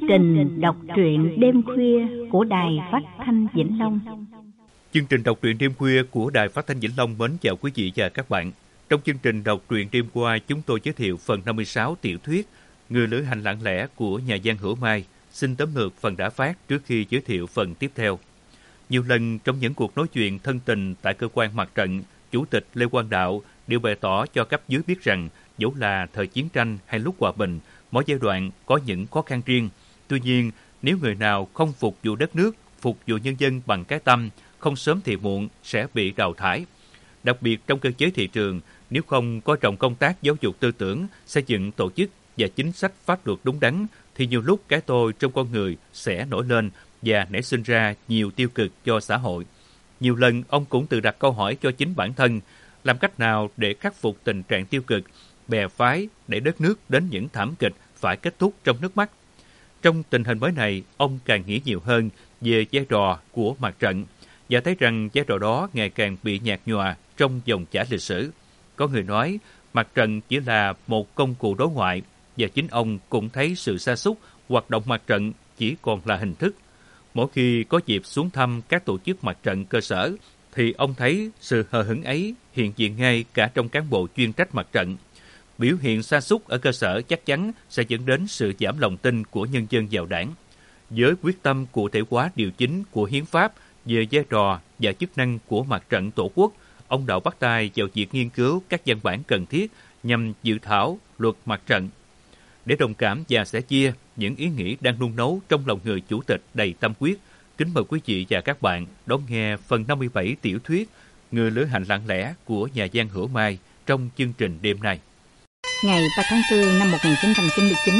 trình đọc truyện đêm khuya của Đài Phát thanh Vĩnh Long. Chương trình đọc truyện đêm khuya của Đài Phát thanh Vĩnh Long mến chào quý vị và các bạn. Trong chương trình đọc truyện đêm qua, chúng tôi giới thiệu phần 56 tiểu thuyết Người lữ hành lặng lẽ của nhà văn Hữu Mai. Xin tóm lược phần đã phát trước khi giới thiệu phần tiếp theo. Nhiều lần trong những cuộc nói chuyện thân tình tại cơ quan mặt trận, Chủ tịch Lê Quang Đạo đều bày tỏ cho cấp dưới biết rằng dẫu là thời chiến tranh hay lúc hòa bình, mỗi giai đoạn có những khó khăn riêng. Tuy nhiên, nếu người nào không phục vụ đất nước, phục vụ nhân dân bằng cái tâm, không sớm thì muộn sẽ bị đào thải. Đặc biệt trong cơ chế thị trường, nếu không có trọng công tác giáo dục tư tưởng, xây dựng tổ chức và chính sách pháp luật đúng đắn, thì nhiều lúc cái tôi trong con người sẽ nổi lên và nảy sinh ra nhiều tiêu cực cho xã hội. Nhiều lần ông cũng tự đặt câu hỏi cho chính bản thân, làm cách nào để khắc phục tình trạng tiêu cực, bè phái để đất nước đến những thảm kịch phải kết thúc trong nước mắt. Trong tình hình mới này, ông càng nghĩ nhiều hơn về vai trò của mặt trận và thấy rằng vai trò đó ngày càng bị nhạt nhòa trong dòng chảy lịch sử. Có người nói mặt trận chỉ là một công cụ đối ngoại và chính ông cũng thấy sự sa sút hoạt động mặt trận chỉ còn là hình thức. Mỗi khi có dịp xuống thăm các tổ chức mặt trận cơ sở thì ông thấy sự hờ hững ấy hiện diện ngay cả trong cán bộ chuyên trách mặt trận. Biểu hiện sa sút ở cơ sở chắc chắn sẽ dẫn đến sự giảm lòng tin của nhân dân vào đảng. Với quyết tâm cụ thể hóa điều chính của hiến pháp về vai trò và chức năng của mặt trận tổ quốc, ông Đạo bắt tay vào việc nghiên cứu các văn bản cần thiết nhằm dự thảo luật mặt trận. Để đồng cảm và sẻ chia những ý nghĩ đang nung nấu trong lòng người chủ tịch đầy tâm huyết, kính mời quý vị và các bạn đón nghe phần 57 tiểu thuyết Người lữ hành lặng lẽ của nhà văn Hữu Mai trong chương trình đêm nay. Ngày 3 tháng 4 năm 1999,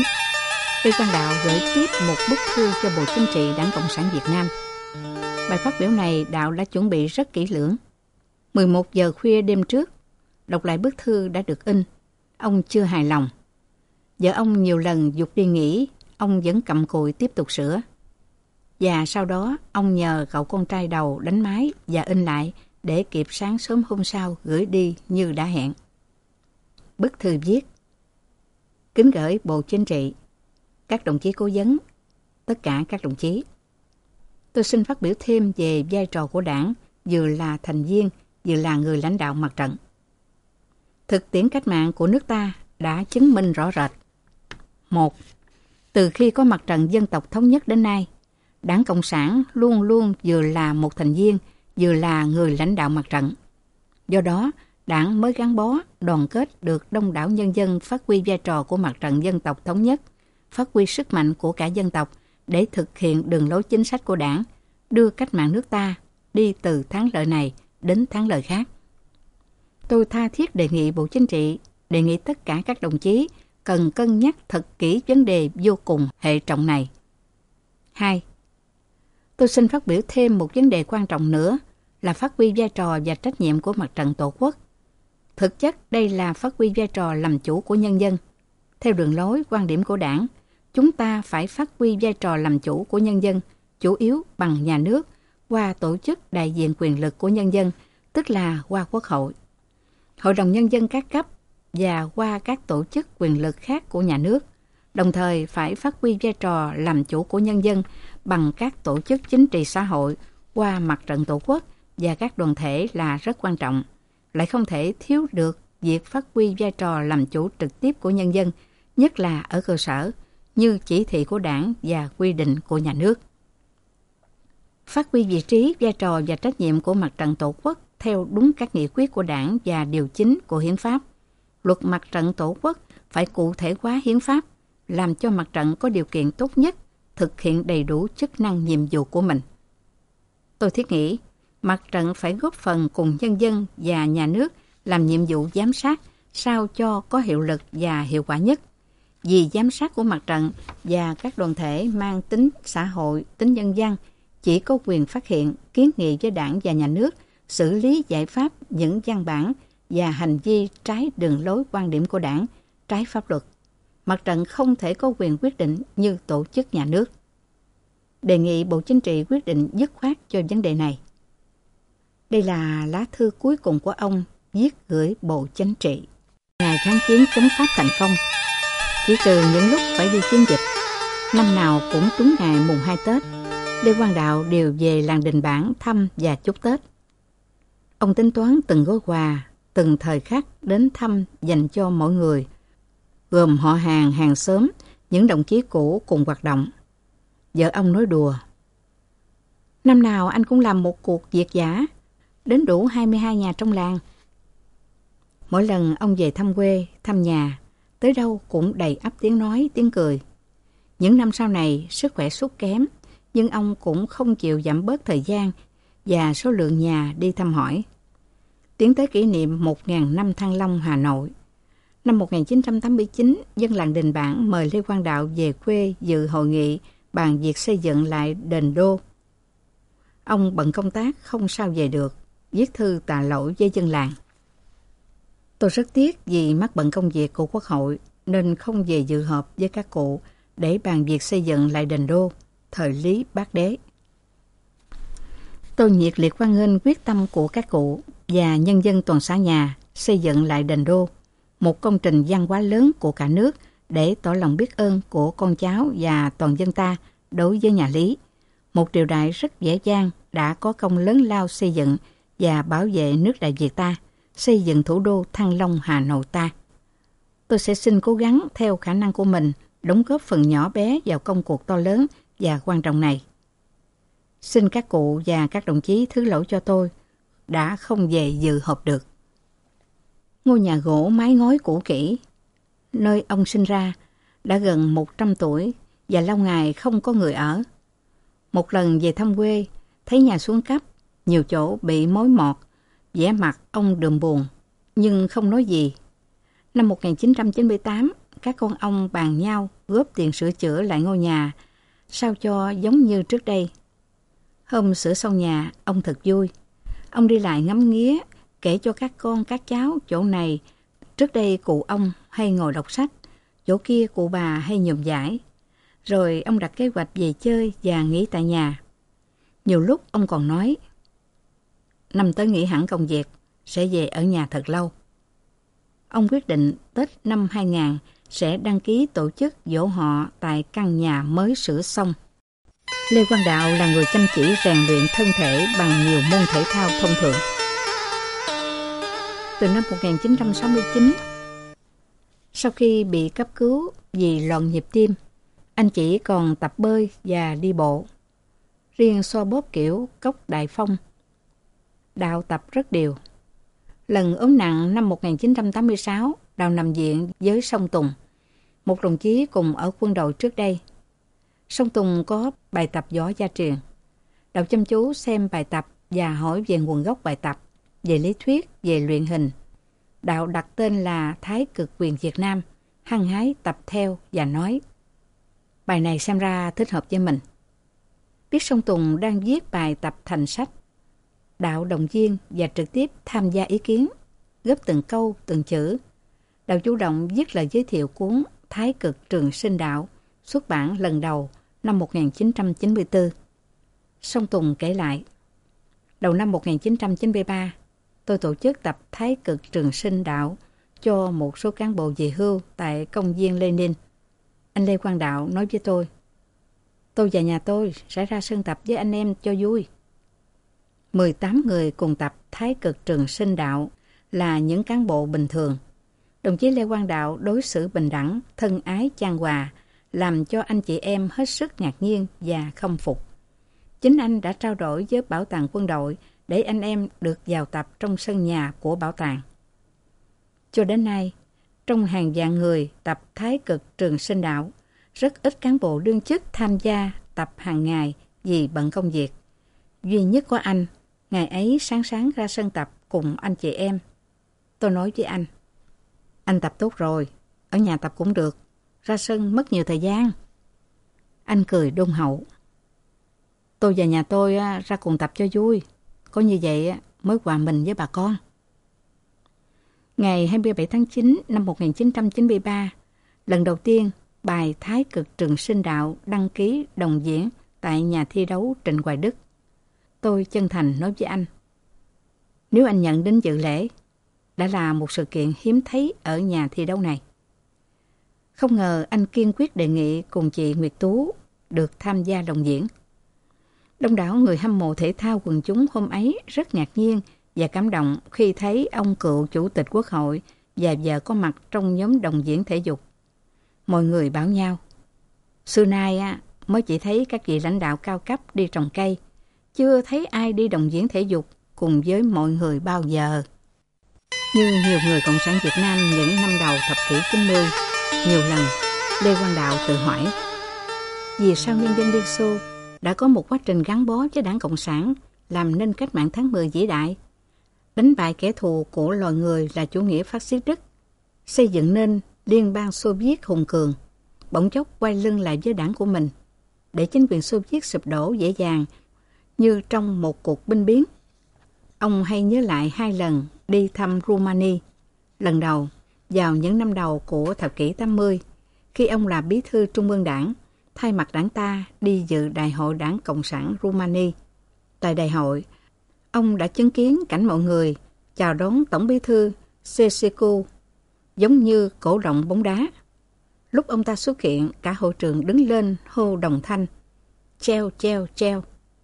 Lê Quang Đạo gửi tiếp một bức thư cho Bộ Chính trị Đảng Cộng sản Việt Nam. Bài phát biểu này Đạo đã chuẩn bị rất kỹ lưỡng. 11 giờ khuya đêm trước, đọc lại bức thư đã được in. Ông chưa hài lòng. Vợ ông nhiều lần giục đi nghỉ, ông vẫn cặm cụi tiếp tục sửa. Và sau đó, ông nhờ cậu con trai đầu đánh máy và in lại để kịp sáng sớm hôm sau gửi đi như đã hẹn. Bức thư viết: kính gửi Bộ Chính trị, các đồng chí cố vấn, tất cả các đồng chí. Tôi xin phát biểu thêm về vai trò của Đảng, vừa là thành viên, vừa là người lãnh đạo mặt trận. Thực tiễn cách mạng của nước ta đã chứng minh rõ rệt. 1. Từ khi có mặt trận dân tộc thống nhất đến nay, Đảng Cộng sản luôn luôn vừa là một thành viên, vừa là người lãnh đạo mặt trận. Do đó, Đảng mới gắn bó, đoàn kết được đông đảo nhân dân phát huy vai trò của mặt trận dân tộc thống nhất, phát huy sức mạnh của cả dân tộc để thực hiện đường lối chính sách của Đảng, đưa cách mạng nước ta đi từ thắng lợi này đến thắng lợi khác. Tôi tha thiết đề nghị Bộ Chính trị, đề nghị tất cả các đồng chí cần cân nhắc thật kỹ vấn đề vô cùng hệ trọng này. 2. Tôi xin phát biểu thêm một vấn đề quan trọng nữa là phát huy vai trò và trách nhiệm của mặt trận Tổ quốc. Thực chất đây là phát huy vai trò làm chủ của nhân dân. Theo đường lối, quan điểm của Đảng, chúng ta phải phát huy vai trò làm chủ của nhân dân, chủ yếu bằng nhà nước, qua tổ chức đại diện quyền lực của nhân dân, tức là qua Quốc hội, Hội đồng Nhân dân các cấp và qua các tổ chức quyền lực khác của nhà nước. Đồng thời phải phát huy vai trò làm chủ của nhân dân bằng các tổ chức chính trị xã hội qua mặt trận Tổ quốc và các đoàn thể là rất quan trọng. Lại không thể thiếu được việc phát huy vai trò làm chủ trực tiếp của nhân dân, nhất là ở cơ sở, như chỉ thị của Đảng và quy định của nhà nước. Phát huy vị trí, vai trò và trách nhiệm của mặt trận Tổ quốc theo đúng các nghị quyết của Đảng và điều chính của Hiến pháp. Luật mặt trận Tổ quốc phải cụ thể hóa Hiến pháp, làm cho mặt trận có điều kiện tốt nhất thực hiện đầy đủ chức năng nhiệm vụ của mình. Tôi thiết nghĩ, mặt trận phải góp phần cùng nhân dân và nhà nước làm nhiệm vụ giám sát sao cho có hiệu lực và hiệu quả nhất. Vì giám sát của mặt trận và các đoàn thể mang tính xã hội, tính nhân dân, chỉ có quyền phát hiện, kiến nghị với Đảng và nhà nước, xử lý giải pháp những văn bản và hành vi trái đường lối quan điểm của Đảng, trái pháp luật. Mặt trận không thể có quyền quyết định như tổ chức nhà nước. Đề nghị Bộ Chính trị quyết định dứt khoát cho vấn đề này. Đây là lá thư cuối cùng của ông viết gửi Bộ Chính trị. Ngày kháng chiến chống Pháp thành công, chỉ trừ những lúc phải đi chiến dịch, Năm nào cũng trúng ngày mùng 2 Tết, Lê Quang Đạo đều về làng Đình Bản thăm và chúc Tết. Ông tính toán từng gói quà, từng thời khắc đến thăm dành cho mỗi người, gồm họ hàng, hàng xóm, những đồng chí cũ cùng hoạt động. Vợ ông nói đùa: năm nào anh cũng làm một cuộc việt dã, đến đủ 22 nhà trong làng. Mỗi lần ông về thăm quê, thăm nhà, tới đâu cũng đầy ắp tiếng nói, tiếng cười. Những năm sau này, sức khỏe sút kém, nhưng ông cũng không chịu giảm bớt thời gian và số lượng nhà đi thăm hỏi. Tiến tới kỷ niệm 1.000 năm Thăng Long, Hà Nội. Năm 1989, dân làng Đình Bản mời Lê Quang Đạo về quê dự hội nghị bàn việc xây dựng lại đền Đô. Ông bận công tác không sao về được, viết thư tạ lỗi với dân làng. Tôi rất tiếc vì mắc bận công việc của Quốc hội nên không về dự họp với các cụ để bàn việc xây dựng lại đền Đô thời Lý Bác Đế. Tôi nhiệt liệt hoan nghênh quyết tâm của các cụ và nhân dân toàn xã nhà xây dựng lại đền Đô, một công trình văn hóa lớn của cả nước để tỏ lòng biết ơn của con cháu và toàn dân ta đối với nhà Lý, một triều đại rất vẻ vang đã có công lớn lao xây dựng và bảo vệ nước Đại Việt ta, xây dựng thủ đô Thăng Long Hà Nội ta. Tôi sẽ xin cố gắng theo khả năng của mình đóng góp phần nhỏ bé vào công cuộc to lớn và quan trọng này. Xin các cụ và các đồng chí thứ lỗi cho tôi đã không về dự họp được. Ngôi nhà gỗ mái ngói cũ kỹ, nơi ông sinh ra, đã gần 100 tuổi và lâu ngày không có người ở. Một lần về thăm quê, thấy nhà xuống cấp, nhiều chỗ bị mối mọt, vẻ mặt ông đượm buồn, nhưng không nói gì. Năm 1998, các con ông bàn nhau góp tiền sửa chữa lại ngôi nhà, sao cho giống như trước đây. Hôm sửa xong nhà, ông thật vui. Ông đi lại ngắm nghía, kể cho các con các cháu chỗ này. Trước đây cụ ông hay ngồi đọc sách, chỗ kia cụ bà hay nhuộm vải. Rồi ông đặt kế hoạch về chơi và nghỉ tại nhà. Nhiều lúc ông còn nói, năm tới nghỉ hẳn công việc, sẽ về ở nhà thật lâu. Ông quyết định Tết năm 2000 sẽ đăng ký tổ chức giỗ họ tại căn nhà mới sửa xong. Lê Quang Đạo là người chăm chỉ rèn luyện thân thể bằng nhiều môn thể thao thông thường. Từ năm 1969, sau khi bị cấp cứu vì loạn nhịp tim, anh chỉ còn tập bơi và đi bộ. Riêng xoa bóp kiểu cốc Đại Phong, Đạo tập rất đều. Lần ốm nặng năm 1986, Đạo nằm viện với Song Tùng, một đồng chí cùng ở quân đội trước đây. Song Tùng có bài tập võ gia truyền. Đạo chăm chú xem bài tập và hỏi về nguồn gốc bài tập, về lý thuyết, về luyện hình. Đạo đặt tên là Thái Cực Quyền Việt Nam, hăng hái tập theo và nói, bài này xem ra thích hợp với mình. Biết Song Tùng đang viết bài tập thành sách, Đạo động viên và trực tiếp tham gia ý kiến, góp từng câu, từng chữ. Đạo chủ động viết lời giới thiệu cuốn Thái Cực Trường Sinh Đạo, xuất bản lần đầu năm 1994. Song Tùng kể lại, đầu năm 1993, tôi tổ chức tập Thái Cực Trường Sinh Đạo cho một số cán bộ về hưu tại công viên Lenin. Anh Lê Quang Đạo nói với tôi và nhà tôi sẽ ra sân tập với anh em cho vui. 18 người cùng tập Thái Cực Trường Sinh Đạo là những cán bộ bình thường. Đồng chí Lê Quang Đạo đối xử bình đẳng, thân ái chan hòa, làm cho anh chị em hết sức ngạc nhiên và khâm phục. Chính anh đã trao đổi với Bảo tàng Quân đội để anh em được vào tập trong sân nhà của bảo tàng. Cho đến nay, trong hàng vạn người tập Thái Cực Trường Sinh Đạo, rất ít cán bộ đương chức tham gia tập hàng ngày vì bận công việc. Duy nhất có anh, ngày ấy sáng ra sân tập cùng anh chị em. Tôi nói với anh tập tốt rồi, ở nhà tập cũng được, ra sân mất nhiều thời gian. Anh cười đôn hậu. Tôi và nhà tôi ra cùng tập cho vui, có như vậy mới hòa mình với bà con. Ngày 27 tháng 9 năm 1993, lần đầu tiên bài Thái Cực Trường Sinh Đạo đăng ký đồng diễn tại nhà thi đấu Trịnh Hoài Đức. Tôi chân thành nói với anh, nếu anh nhận đến dự lễ, đã là một sự kiện hiếm thấy ở nhà thi đấu này. Không ngờ anh kiên quyết đề nghị cùng chị Nguyệt Tú được tham gia đồng diễn. Đông đảo người hâm mộ thể thao quần chúng hôm ấy rất ngạc nhiên và cảm động khi thấy ông cựu Chủ tịch Quốc hội và vợ có mặt trong nhóm đồng diễn thể dục. Mọi người bảo nhau, xưa nay mới chỉ thấy các vị lãnh đạo cao cấp đi trồng cây, chưa thấy ai đi đồng diễn thể dục cùng với mọi người bao giờ. Như nhiều người Cộng sản Việt Nam những năm đầu thập kỷ 90, nhiều lần Lê Quang Đạo tự hỏi, vì sao nhân dân Liên Xô đã có một quá trình gắn bó với Đảng Cộng sản làm nên cách mạng tháng 10 vĩ đại, đánh bại kẻ thù của loài người là chủ nghĩa phát xít Đức, xây dựng nên Liên bang Xô Viết hùng cường, bỗng chốc quay lưng lại với đảng của mình, để chính quyền Xô Viết sụp đổ dễ dàng như trong một cuộc binh biến. Ông hay nhớ lại 2 lần đi thăm Rumani. Lần đầu, vào những năm đầu của thập kỷ 80, khi ông là bí thư Trung ương Đảng, thay mặt đảng ta đi dự Đại hội Đảng Cộng sản Rumani. Tại đại hội, ông đã chứng kiến cảnh mọi người chào đón Tổng bí thư Ceausescu giống như cổ động bóng đá. Lúc ông ta xuất hiện, cả hội trường đứng lên hô đồng thanh, treo, treo, treo.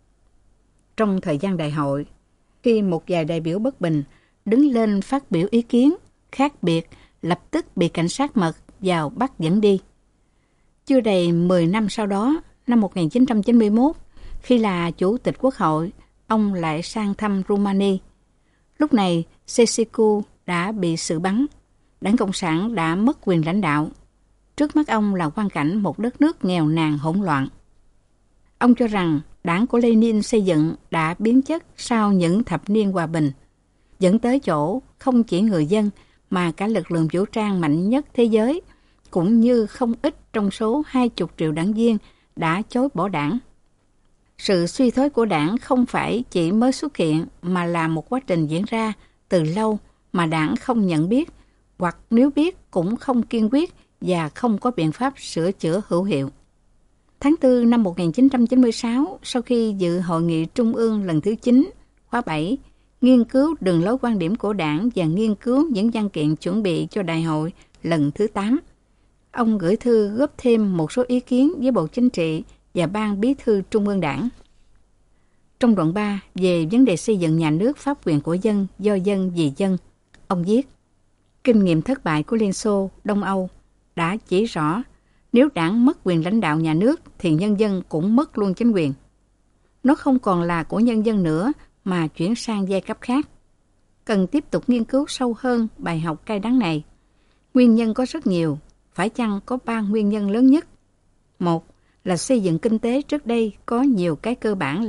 Trong thời gian đại hội, khi một vài đại biểu bất bình đứng lên phát biểu ý kiến khác biệt, lập tức bị cảnh sát mật vào bắt dẫn đi. Chưa đầy 10 năm sau đó, năm 1991, khi là Chủ tịch Quốc hội, ông lại sang thăm Rumani. Lúc này, Ceausescu đã bị xử bắn. Đảng Cộng sản đã mất quyền lãnh đạo. Trước mắt ông là quang cảnh một đất nước nghèo nàn hỗn loạn. Ông cho rằng đảng của Lenin xây dựng đã biến chất sau những thập niên hòa bình, dẫn tới chỗ không chỉ người dân mà cả lực lượng vũ trang mạnh nhất thế giới, cũng như không ít trong số 20 triệu đảng viên đã chối bỏ đảng. Sự suy thoái của đảng không phải chỉ mới xuất hiện mà là một quá trình diễn ra từ lâu mà đảng không nhận biết, hoặc nếu biết cũng không kiên quyết và không có biện pháp sửa chữa hữu hiệu. Tháng 4 năm 1996, sau khi dự Hội nghị Trung ương lần thứ 9, khóa 7, nghiên cứu đường lối quan điểm của đảng và nghiên cứu những văn kiện chuẩn bị cho đại hội lần thứ 8, ông gửi thư góp thêm một số ý kiến với Bộ Chính trị và Ban Bí thư Trung ương Đảng. Trong đoạn 3 về vấn đề xây dựng nhà nước pháp quyền của dân, do dân, vì dân, ông viết, kinh nghiệm thất bại của Liên Xô, Đông Âu đã chỉ rõ nếu đảng mất quyền lãnh đạo nhà nước thì nhân dân cũng mất luôn chính quyền. Nó không còn là của nhân dân nữa mà chuyển sang giai cấp khác. Cần tiếp tục nghiên cứu sâu hơn bài học cay đắng này. Nguyên nhân có rất nhiều, phải chăng có 3 nguyên nhân lớn nhất. Một là xây dựng kinh tế trước đây có nhiều cái cơ bản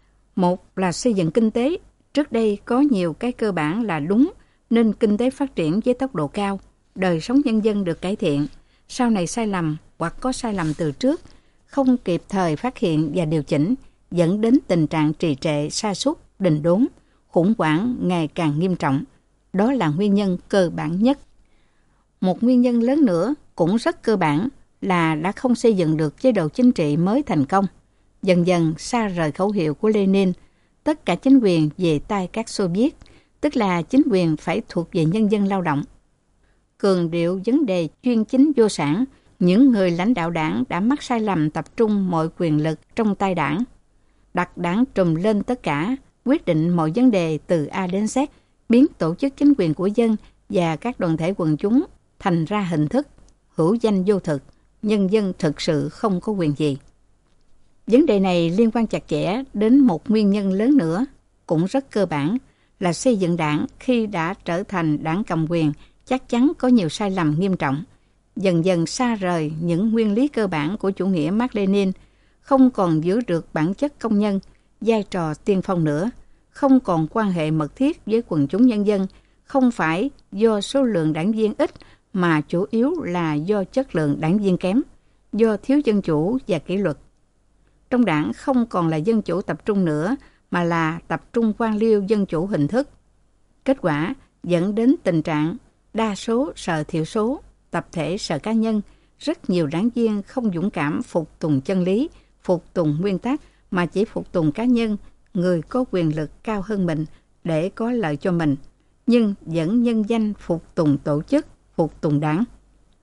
là đúng nên kinh tế phát triển với tốc độ cao, đời sống nhân dân được cải thiện. Sau này sai lầm hoặc có sai lầm từ trước, không kịp thời phát hiện và điều chỉnh, dẫn đến tình trạng trì trệ, sa sút, đình đốn, khủng hoảng ngày càng nghiêm trọng. Đó là nguyên nhân cơ bản nhất. Một nguyên nhân lớn nữa cũng rất cơ bản là đã không xây dựng được chế độ chính trị mới thành công. Dần dần xa rời khẩu hiệu của Lenin, tất cả chính quyền về tay các Xô Viết, tức là chính quyền phải thuộc về nhân dân lao động. Cường điệu vấn đề chuyên chính vô sản, những người lãnh đạo đảng đã mắc sai lầm tập trung mọi quyền lực trong tay đảng, đặt đảng trùm lên tất cả, quyết định mọi vấn đề từ A đến Z, biến tổ chức chính quyền của dân và các đoàn thể quần chúng thành ra hình thức, hữu danh vô thực, nhân dân thực sự không có quyền gì. Vấn đề này liên quan chặt chẽ đến một nguyên nhân lớn nữa, cũng rất cơ bản, là xây dựng đảng khi đã trở thành đảng cầm quyền chắc chắn có nhiều sai lầm nghiêm trọng, dần dần xa rời những nguyên lý cơ bản của chủ nghĩa Mác Lênin, không còn giữ được bản chất công nhân, vai trò tiên phong nữa, không còn quan hệ mật thiết với quần chúng nhân dân, không phải do số lượng đảng viên ít mà chủ yếu là do chất lượng đảng viên kém, do thiếu dân chủ và kỷ luật. Trong đảng không còn là dân chủ tập trung nữa mà là tập trung quan liêu dân chủ hình thức. Kết quả dẫn đến tình trạng đa số sợ thiểu số, tập thể sợ cá nhân, rất nhiều đảng viên không dũng cảm phục tùng chân lý, phục tùng nguyên tắc mà chỉ phục tùng cá nhân, người có quyền lực cao hơn mình để có lợi cho mình, nhưng vẫn nhân danh phục tùng tổ chức, phục tùng đảng.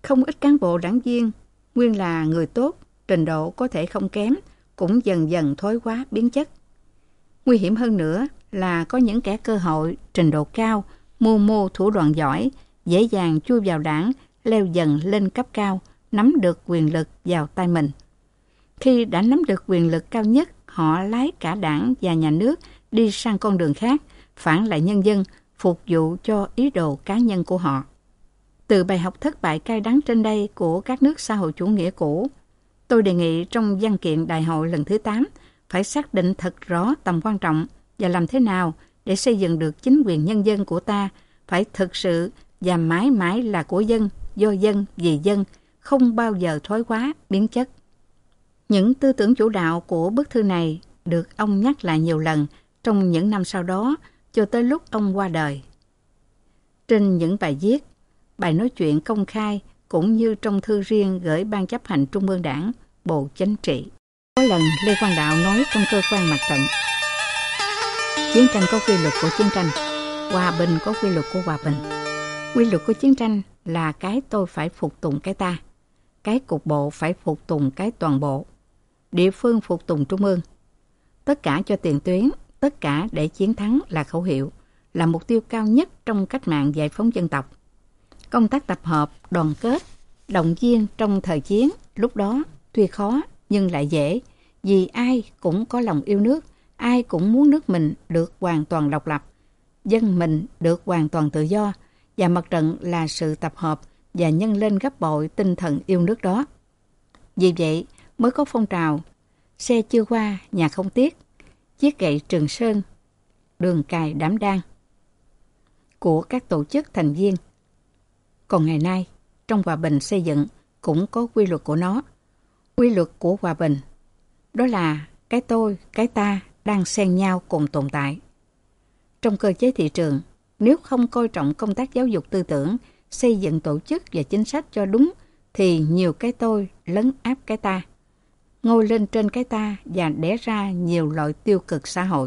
Không ít cán bộ đảng viên, nguyên là người tốt, trình độ có thể không kém, cũng dần dần thói hóa biến chất. Nguy hiểm hơn nữa là có những kẻ cơ hội, trình độ cao, mưu thủ đoạn giỏi, dễ dàng chui vào đảng, leo dần lên cấp cao, nắm được quyền lực vào tay mình. Khi đã nắm được quyền lực cao nhất, họ lái cả đảng và nhà nước đi sang con đường khác, phản lại nhân dân, phục vụ cho ý đồ cá nhân của họ. Từ bài học thất bại cay đắng trên đây của các nước xã hội chủ nghĩa cũ, tôi đề nghị trong văn kiện đại hội lần thứ 8 phải xác định thật rõ tầm quan trọng và làm thế nào để xây dựng được chính quyền nhân dân của ta phải thực sự và mãi mãi là của dân, do dân, vì dân, không bao giờ thoái hóa, biến chất. Những tư tưởng chủ đạo của bức thư này được ông nhắc lại nhiều lần trong những năm sau đó cho tới lúc ông qua đời. Trên những bài viết, bài nói chuyện công khai cũng như trong thư riêng gửi Ban chấp hành Trung ương Đảng, Bộ Chính trị. Có lần Lê Quang Đạo nói trong cơ quan mặt trận: chiến tranh có quy luật của chiến tranh, hòa bình có quy luật của hòa bình. Quy luật của chiến tranh là cái tôi phải phục tùng cái ta, cái cục bộ phải phục tùng cái toàn bộ, địa phương phục tùng trung ương. Tất cả cho tiền tuyến, tất cả để chiến thắng là khẩu hiệu, là mục tiêu cao nhất trong cách mạng giải phóng dân tộc. Công tác tập hợp, đoàn kết, động viên trong thời chiến lúc đó tuy khó nhưng lại dễ, vì ai cũng có lòng yêu nước, ai cũng muốn nước mình được hoàn toàn độc lập, dân mình được hoàn toàn tự do, và mặt trận là sự tập hợp và nhân lên gấp bội tinh thần yêu nước đó. Vì vậy mới có phong trào xe chưa qua nhà không tiếc, chiếc gậy Trường Sơn, đường cài đảm đang của các tổ chức thành viên. Còn ngày nay, trong hòa bình xây dựng cũng có quy luật của nó. Quy luật của hòa bình, đó là cái tôi, cái ta đang xen nhau cùng tồn tại. Trong cơ chế thị trường, nếu không coi trọng công tác giáo dục tư tưởng, xây dựng tổ chức và chính sách cho đúng, thì nhiều cái tôi lấn áp cái ta, ngôi lên trên cái ta và đẻ ra nhiều loại tiêu cực xã hội.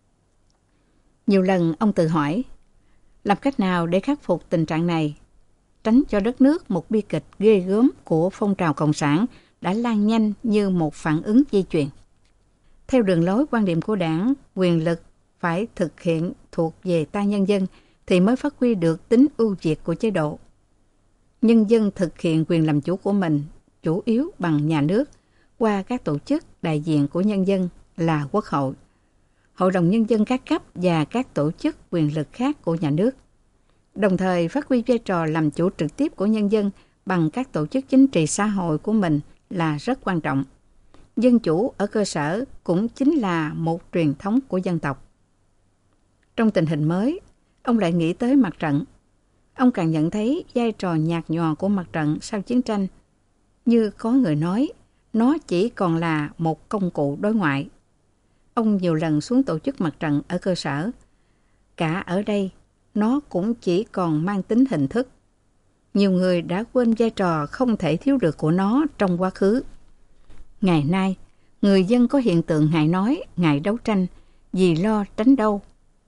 Nhiều lần ông tự hỏi, làm cách nào để khắc phục tình trạng này, tránh cho đất nước một bi kịch ghê gớm của phong trào cộng sản đã lan nhanh như một phản ứng dây chuyền. Theo đường lối quan điểm của Đảng, quyền lực phải thực hiện thuộc về tay nhân dân thì mới phát huy được tính ưu việt của chế độ. Nhân dân thực hiện quyền làm chủ của mình chủ yếu bằng nhà nước qua các tổ chức đại diện của nhân dân là Quốc hội, Hội đồng Nhân dân các cấp và các tổ chức quyền lực khác của nhà nước. Đồng thời phát huy vai trò làm chủ trực tiếp của nhân dân bằng các tổ chức chính trị xã hội của mình là rất quan trọng. Dân chủ ở cơ sở cũng chính là một truyền thống của dân tộc. Trong tình hình mới, ông lại nghĩ tới mặt trận. Ông càng nhận thấy vai trò nhạt nhòa của mặt trận sau chiến tranh. Như có người nói, nó chỉ còn là một công cụ đối ngoại. Ông nhiều lần xuống tổ chức mặt trận ở cơ sở. Cả ở đây, nó cũng chỉ còn mang tính hình thức. Nhiều người đã quên vai trò không thể thiếu được của nó trong quá khứ. Ngày nay, người dân có hiện tượng ngại nói, ngại đấu tranh, vì lo tránh đau.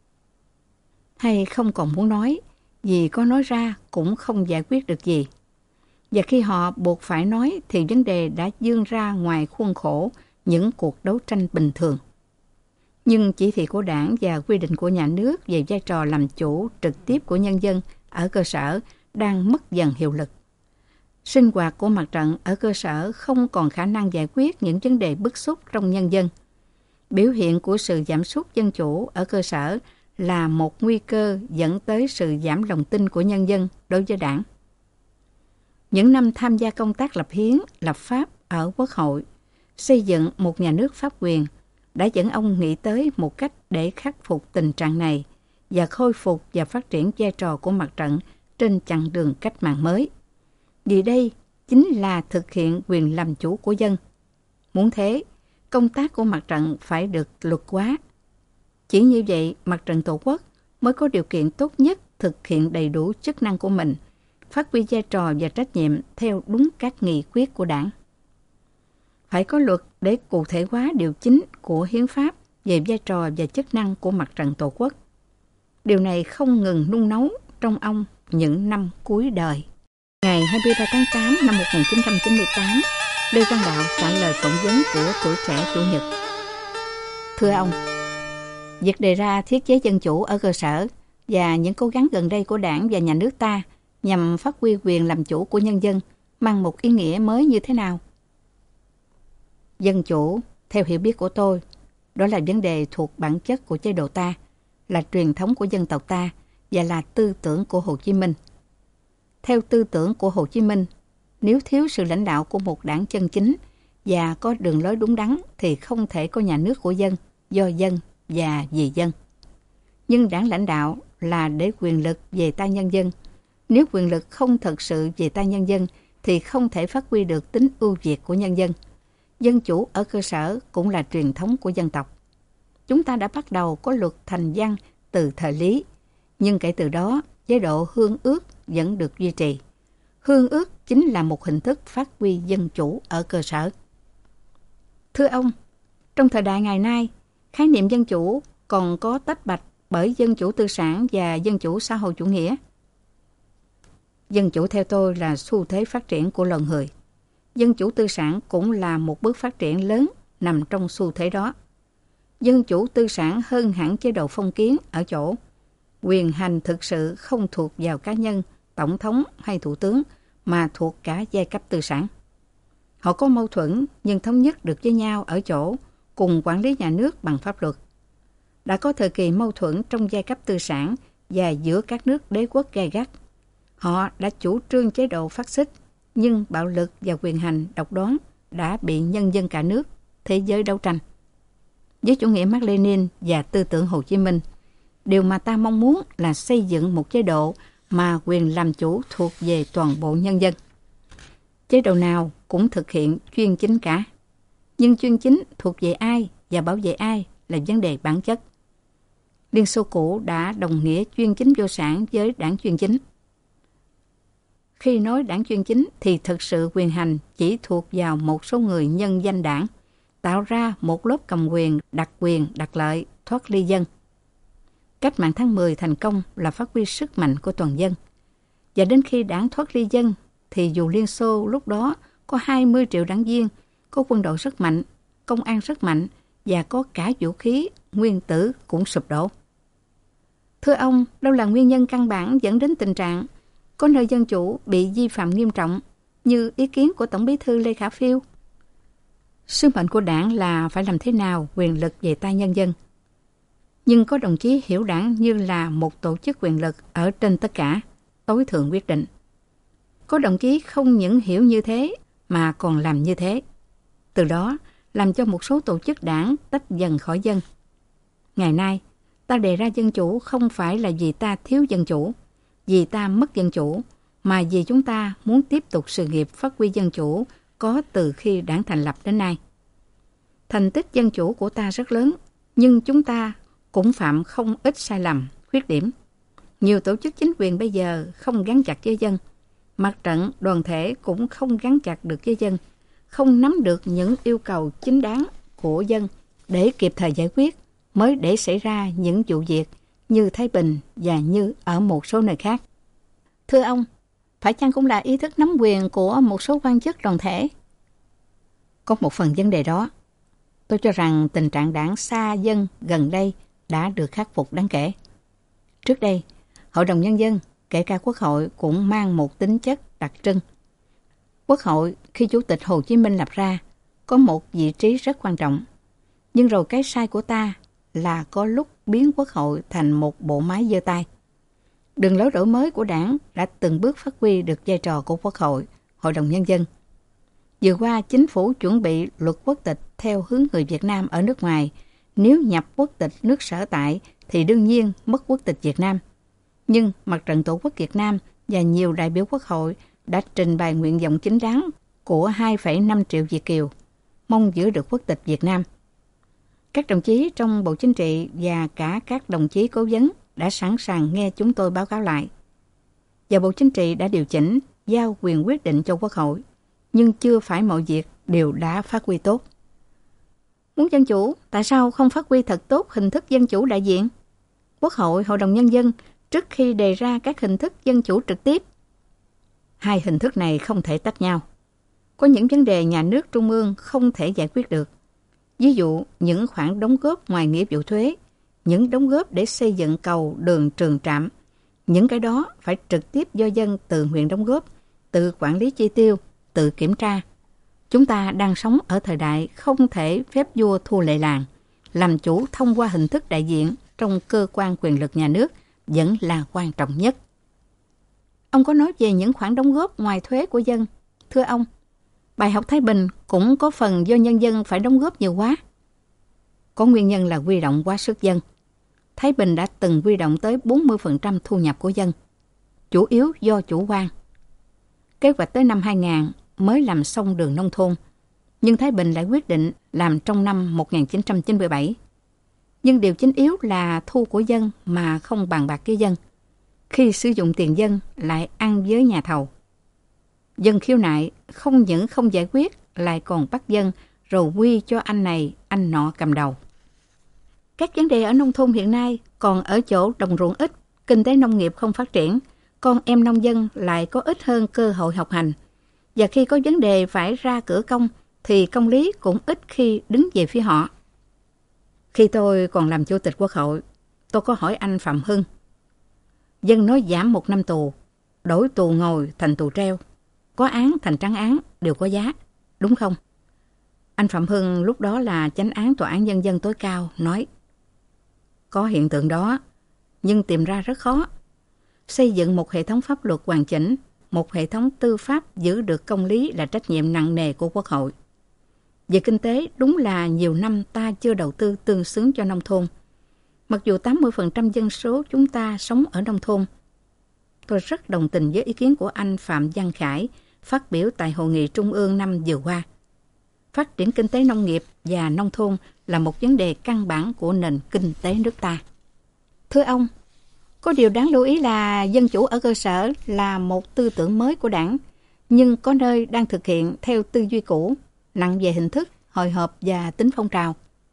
Hay không còn muốn nói, vì có nói ra cũng không giải quyết được gì. Và khi họ buộc phải nói thì vấn đề đã vươn ra ngoài khuôn khổ những cuộc đấu tranh bình thường. Nhưng chỉ thị của Đảng và quy định của nhà nước về vai trò làm chủ trực tiếp của nhân dân ở cơ sở đang mất dần hiệu lực. Sinh hoạt của mặt trận ở cơ sở không còn khả năng giải quyết những vấn đề bức xúc trong nhân dân. Biểu hiện của sự giảm sút dân chủ ở cơ sở là một nguy cơ dẫn tới sự giảm lòng tin của nhân dân đối với Đảng. Những năm tham gia công tác lập hiến, lập pháp ở Quốc hội, xây dựng một nhà nước pháp quyền đã dẫn ông nghĩ tới một cách để khắc phục tình trạng này và khôi phục và phát triển vai trò của mặt trận trên chặng đường cách mạng mới. Vì đây chính là thực hiện quyền làm chủ của dân. Muốn thế, công tác của mặt trận phải được luật hóa. Chỉ như vậy, mặt trận Tổ quốc mới có điều kiện tốt nhất thực hiện đầy đủ chức năng của mình, phát huy vai trò và trách nhiệm theo đúng các nghị quyết của Đảng. Phải có luật để cụ thể hóa điều chính của hiến pháp về vai trò và chức năng của mặt trận Tổ quốc. Điều này không ngừng nung nấu trong ông những năm cuối đời. Ngày 23 tháng 8 năm 1998, Lê Quang Đạo trả lời phỏng vấn của Tuổi Trẻ Chủ nhật. Thưa ông, việc đề ra thiết chế dân chủ ở cơ sở và những cố gắng gần đây của Đảng và Nhà nước ta nhằm phát huy quyền làm chủ của nhân dân mang một ý nghĩa mới như thế nào? Dân chủ, theo hiểu biết của tôi, đó là vấn đề thuộc bản chất của chế độ ta, là truyền thống của dân tộc ta và là tư tưởng của Hồ Chí Minh. Theo tư tưởng của Hồ Chí Minh, nếu thiếu sự lãnh đạo của một đảng chân chính và có đường lối đúng đắn thì không thể có nhà nước của dân, do dân và vì dân. Nhưng đảng lãnh đạo là để quyền lực về tay nhân dân. Nếu quyền lực không thật sự về tay nhân dân thì không thể phát huy được tính ưu việt của nhân dân. Dân chủ ở cơ sở cũng là truyền thống của dân tộc. Chúng ta đã bắt đầu có luật thành văn từ thời Lý, nhưng kể từ đó, chế độ hương ước vẫn được duy trì. Hương ước chính là một hình thức phát huy dân chủ ở cơ sở. Thưa ông, trong thời đại ngày nay, khái niệm dân chủ còn có tách bạch bởi dân chủ tư sản và dân chủ xã hội chủ nghĩa. Dân chủ theo tôi là xu thế phát triển của loài người. Dân chủ tư sản cũng là một bước phát triển lớn nằm trong xu thế đó. Dân chủ tư sản hơn hẳn chế độ phong kiến ở chỗ quyền hành thực sự không thuộc vào cá nhân, tổng thống hay thủ tướng, mà thuộc cả giai cấp tư sản. Họ có mâu thuẫn nhưng thống nhất được với nhau ở chỗ cùng quản lý nhà nước bằng pháp luật. Đã có thời kỳ mâu thuẫn trong giai cấp tư sản và giữa các nước đế quốc gay gắt. Họ đã chủ trương chế độ phát xít, nhưng bạo lực và quyền hành độc đoán đã bị nhân dân cả nước, thế giới đấu tranh. Với chủ nghĩa Mác Lênin và tư tưởng Hồ Chí Minh, điều mà ta mong muốn là xây dựng một chế độ mà quyền làm chủ thuộc về toàn bộ nhân dân. Chế độ nào cũng thực hiện chuyên chính cả. Nhưng chuyên chính thuộc về ai và bảo vệ ai là vấn đề bản chất. Liên Xô cũ đã đồng nghĩa chuyên chính vô sản với đảng chuyên chính. Khi nói đảng chuyên chính thì thực sự quyền hành chỉ thuộc vào một số người nhân danh đảng, tạo ra một lớp cầm quyền, đặc lợi, thoát ly dân. Cách mạng tháng 10 thành công là phát huy sức mạnh của toàn dân. Và đến khi đảng thoát ly dân, thì dù Liên Xô lúc đó có 20 triệu đảng viên, có quân đội rất mạnh, công an rất mạnh và có cả vũ khí, nguyên tử cũng sụp đổ. Thưa ông, đâu là nguyên nhân căn bản dẫn đến tình trạng có nơi dân chủ bị vi phạm nghiêm trọng như ý kiến của Tổng Bí thư Lê Khả Phiêu? Sứ mệnh của đảng là phải làm thế nào quyền lực về tay nhân dân. Nhưng có đồng chí hiểu đảng như là một tổ chức quyền lực ở trên tất cả, tối thượng quyết định. Có đồng chí không những hiểu như thế mà còn làm như thế. Từ đó làm cho một số tổ chức đảng tách dần khỏi dân. Ngày nay, ta đề ra dân chủ không phải là vì ta thiếu dân chủ, vì ta mất dân chủ, mà vì chúng ta muốn tiếp tục sự nghiệp phát huy dân chủ có từ khi đảng thành lập đến nay. Thành tích dân chủ của ta rất lớn, nhưng chúng ta cũng phạm không ít sai lầm, khuyết điểm. Nhiều tổ chức chính quyền bây giờ không gắn chặt với dân. Mặt trận, đoàn thể cũng không gắn chặt được với dân, không nắm được những yêu cầu chính đáng của dân để kịp thời giải quyết, mới để xảy ra những vụ việc như Thái Bình và như ở một số nơi khác. Thưa ông, phải chăng cũng là ý thức nắm quyền của một số quan chức đoàn thể? Có một phần vấn đề đó. Tôi cho rằng tình trạng đảng xa dân gần đây đã được khắc phục đáng kể. Trước đây, Hội đồng Nhân dân, kể cả Quốc hội cũng mang một tính chất đặc trưng. Quốc hội khi Chủ tịch Hồ Chí Minh lập ra có một vị trí rất quan trọng. Nhưng rồi cái sai của ta là có lúc biến Quốc hội thành một bộ máy giơ tay. Đường lối đổi mới của đảng đã từng bước phát huy được vai trò của Quốc hội, Hội đồng Nhân dân. Vừa qua, chính phủ chuẩn bị luật quốc tịch theo hướng người Việt Nam ở nước ngoài. Nếu nhập quốc tịch nước sở tại thì đương nhiên mất quốc tịch Việt Nam. Nhưng Mặt trận Tổ quốc Việt Nam và nhiều đại biểu Quốc hội đã trình bày nguyện vọng chính đáng của 2,5 triệu Việt kiều, mong giữ được quốc tịch Việt Nam. Các đồng chí trong Bộ Chính trị và cả các đồng chí cố vấn đã sẵn sàng nghe chúng tôi báo cáo lại. Và Bộ Chính trị đã điều chỉnh, giao quyền quyết định cho Quốc hội. Nhưng chưa phải mọi việc đều đã phát huy tốt. Muốn dân chủ, tại sao không phát huy thật tốt hình thức dân chủ đại diện? Quốc hội, Hội đồng Nhân dân trước khi đề ra các hình thức dân chủ trực tiếp. Hai hình thức này không thể tách nhau. Có những vấn đề nhà nước trung ương không thể giải quyết được. Ví dụ, những khoản đóng góp ngoài nghĩa vụ thuế, những đóng góp để xây dựng cầu, đường, trường trạm. Những cái đó phải trực tiếp do dân tự nguyện đóng góp, tự quản lý chi tiêu, tự kiểm tra. Chúng ta đang sống ở thời đại không thể phép vua thua lệ làng. Làm chủ thông qua hình thức đại diện trong cơ quan quyền lực nhà nước vẫn là quan trọng nhất. Ông có nói về những khoản đóng góp ngoài thuế của dân. Thưa ông, bài học Thái Bình cũng có phần do nhân dân phải đóng góp nhiều quá. Có nguyên nhân là huy động quá sức dân. Thái Bình đã từng huy động tới 40% thu nhập của dân, chủ yếu do chủ quan. Kế hoạch tới năm 2000 mới làm xong đường nông thôn, nhưng Thái Bình lại quyết định làm trong năm 1997. Nhưng điều chính yếu là thu của dân mà không bàn bạc với dân. Khi sử dụng tiền dân lại ăn với nhà thầu. Dân khiếu nại không những không giải quyết, lại còn bắt dân rồi quy cho anh này, anh nọ cầm đầu. Các vấn đề ở nông thôn hiện nay còn ở chỗ đồng ruộng ít, kinh tế nông nghiệp không phát triển, con em nông dân lại có ít hơn cơ hội học hành. Và khi có vấn đề phải ra cửa công, thì công lý cũng ít khi đứng về phía họ. Khi tôi còn làm chủ tịch Quốc hội, tôi có hỏi anh Phạm Hưng. Dân nói giảm 1 năm tù, đổi tù ngồi thành tù treo, có án thành trắng án đều có giá, đúng không? Anh Phạm Hưng lúc đó là chánh án Tòa án Nhân dân tối cao nói, có hiện tượng đó, nhưng tìm ra rất khó. Xây dựng một hệ thống pháp luật hoàn chỉnh, một hệ thống tư pháp giữ được công lý là trách nhiệm nặng nề của Quốc hội. Về kinh tế, đúng là nhiều năm ta chưa đầu tư tương xứng cho nông thôn. Mặc dù 80% dân số chúng ta sống ở nông thôn. Tôi rất đồng tình với ý kiến của anh Phạm Văn Khải phát biểu tại Hội nghị Trung ương năm vừa qua. Phát triển kinh tế nông nghiệp và nông thôn là một vấn đề căn bản của nền kinh tế nước ta. Thưa ông, có điều đáng lưu ý là dân chủ ở cơ sở là một tư tưởng mới của Đảng, nhưng có nơi đang thực hiện theo tư duy cũ, nặng về hình thức, hồi hộp và tính phong trào.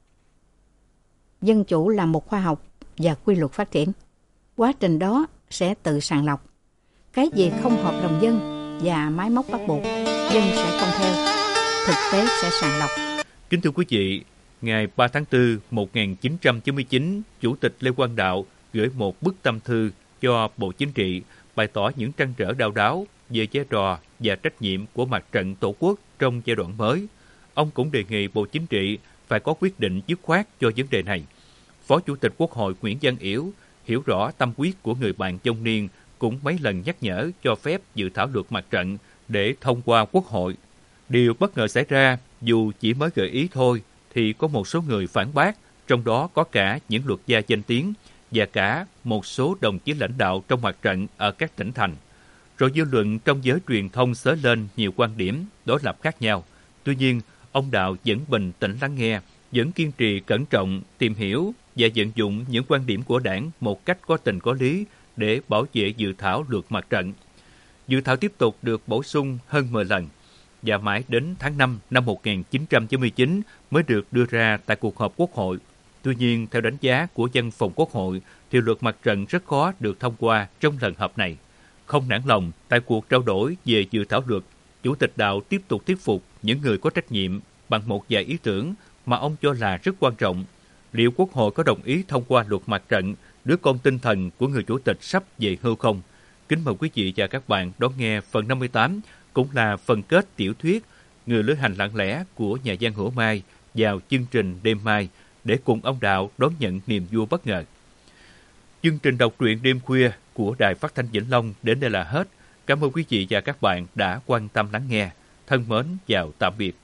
Dân chủ là một khoa học và quy luật phát triển. Quá trình đó sẽ tự sàng lọc. Cái gì không hợp lòng dân và máy móc bắt buộc, dân sẽ không theo. Thực tế sẽ sàng lọc. Kính thưa quý vị, ngày 3 tháng 4, 1999, Chủ tịch Lê Quang Đạo gửi một bức tâm thư cho Bộ Chính trị bày tỏ những trăn trở đau đáu về vai trò và trách nhiệm của Mặt trận Tổ quốc trong giai đoạn mới. Ông cũng đề nghị Bộ Chính trị phải có quyết định dứt khoát cho vấn đề này. Phó Chủ tịch Quốc hội Nguyễn Văn Yểu hiểu rõ tâm huyết của người bạn Châu Niên, cũng mấy lần nhắc nhở cho phép dự thảo luật mặt trận để thông qua Quốc hội. Điều bất ngờ xảy ra, dù chỉ mới gợi ý thôi, thì có một số người phản bác, trong đó có cả những luật gia danh tiếng và cả một số đồng chí lãnh đạo trong mặt trận ở các tỉnh thành. Rồi dư luận trong giới truyền thông xới lên nhiều quan điểm, đối lập khác nhau. Tuy nhiên, ông Đạo vẫn bình tĩnh lắng nghe, vẫn kiên trì cẩn trọng, tìm hiểu và vận dụng những quan điểm của Đảng một cách có tình có lý để bảo vệ dự thảo luật mặt trận. Dự thảo tiếp tục được bổ sung hơn 10 lần và mãi đến tháng 5 năm 1999 mới được đưa ra tại cuộc họp Quốc hội. Tuy nhiên, theo đánh giá của Văn phòng Quốc hội, thì luật mặt trận rất khó được thông qua trong lần họp này. Không nản lòng, tại cuộc trao đổi về dự thảo luật, Chủ tịch Đạo tiếp tục thuyết phục những người có trách nhiệm bằng một vài ý tưởng mà ông cho là rất quan trọng. Liệu Quốc hội có đồng ý thông qua luật mặt trận, đứa con tinh thần của người Chủ tịch sắp về hưu không? Kính mời quý vị và các bạn đón nghe phần 58, cũng là phần kết tiểu thuyết Người lữ hành lặng lẽ của nhà văn Hữu Mai vào chương trình đêm mai để cùng ông Đạo đón nhận niềm vui bất ngờ. Chương trình đọc truyện đêm khuya của Đài Phát thanh Vĩnh Long đến đây là hết. Cảm ơn quý vị và các bạn đã quan tâm lắng nghe. Thân mến, chào tạm biệt.